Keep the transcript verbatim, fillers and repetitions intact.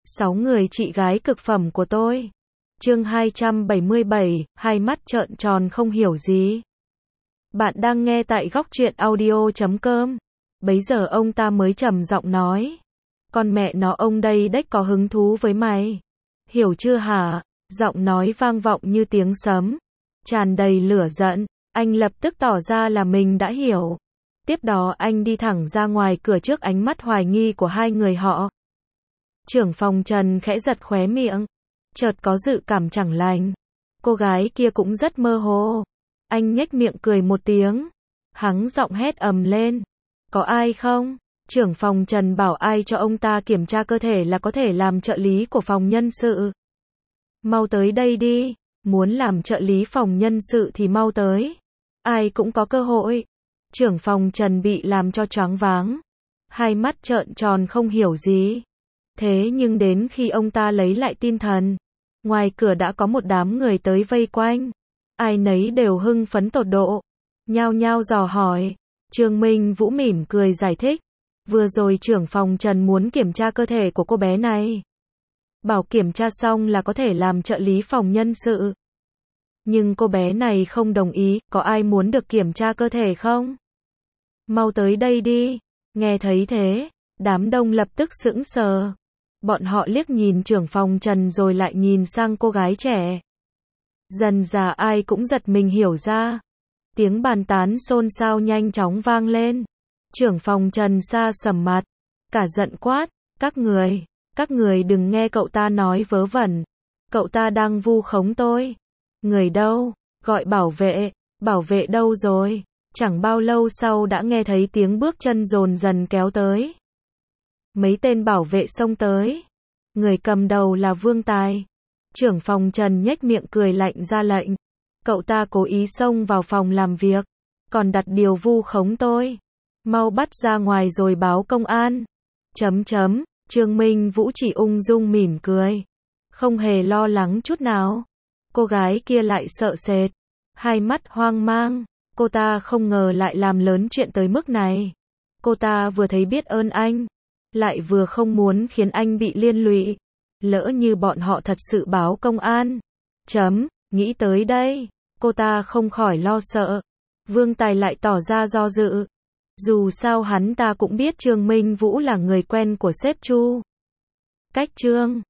Sáu người chị gái cực phẩm của tôi. Chương hai trăm bảy mươi bảy, hai mắt trợn tròn không hiểu gì. Bạn đang nghe tại góc truyện audio chấm com. Bấy giờ ông ta mới trầm giọng nói. Con mẹ nó ông đây đếch có hứng thú với mày. Hiểu chưa hả? Giọng nói vang vọng như tiếng sấm. Tràn đầy lửa giận. Anh lập tức tỏ ra là mình đã hiểu. Tiếp đó anh đi thẳng ra ngoài cửa trước ánh mắt hoài nghi của hai người họ. Trưởng phòng Trần khẽ giật khóe miệng. Chợt có dự cảm chẳng lành. Cô gái kia cũng rất mơ hồ. Anh nhếch miệng cười một tiếng. Hắng giọng hét ầm lên. Có ai không? Trưởng phòng Trần bảo ai cho ông ta kiểm tra cơ thể là có thể làm trợ lý của phòng nhân sự. Mau tới đây đi. Muốn làm trợ lý phòng nhân sự thì mau tới. Ai cũng có cơ hội. Trưởng phòng Trần bị làm cho choáng váng. Hai mắt trợn tròn không hiểu gì. Thế nhưng đến khi ông ta lấy lại tinh thần, ngoài cửa đã có một đám người tới vây quanh. Ai nấy đều hưng phấn tột độ. Nhao nhao dò hỏi. Trương Minh Vũ mỉm cười giải thích. Vừa rồi trưởng phòng Trần muốn kiểm tra cơ thể của cô bé này. Bảo kiểm tra xong là có thể làm trợ lý phòng nhân sự. Nhưng cô bé này không đồng ý. Có ai muốn được kiểm tra cơ thể không? Mau tới đây đi. Nghe thấy thế, đám đông lập tức sững sờ. Bọn họ liếc nhìn trưởng phòng Trần rồi lại nhìn sang cô gái trẻ. Dần dà ai cũng giật mình hiểu ra. Tiếng bàn tán xôn xao nhanh chóng vang lên. Trưởng phòng Trần sa sầm mặt. Cả giận quát. Các người, các người đừng nghe cậu ta nói vớ vẩn. Cậu ta đang vu khống tôi. Người đâu? Gọi bảo vệ. Bảo vệ đâu rồi? Chẳng bao lâu sau đã nghe thấy tiếng bước chân dồn dần kéo tới. Mấy tên bảo vệ xông tới. Người cầm đầu là Vương Tài. Trưởng phòng Trần nhếch miệng cười lạnh ra lệnh. Cậu ta cố ý xông vào phòng làm việc. Còn đặt điều vu khống tôi. Mau bắt ra ngoài rồi báo công an. Chấm chấm. Trương Minh Vũ chỉ ung dung mỉm cười. Không hề lo lắng chút nào. Cô gái kia lại sợ sệt. Hai mắt hoang mang. Cô ta không ngờ lại làm lớn chuyện tới mức này. Cô ta vừa thấy biết ơn anh. Lại vừa không muốn khiến anh bị liên lụy. Lỡ như bọn họ thật sự báo công an. Chấm, nghĩ tới đây. Cô ta không khỏi lo sợ. Vương Tài lại tỏ ra do dự. Dù sao hắn ta cũng biết Trương Minh Vũ là người quen của sếp Chu. Cách Trương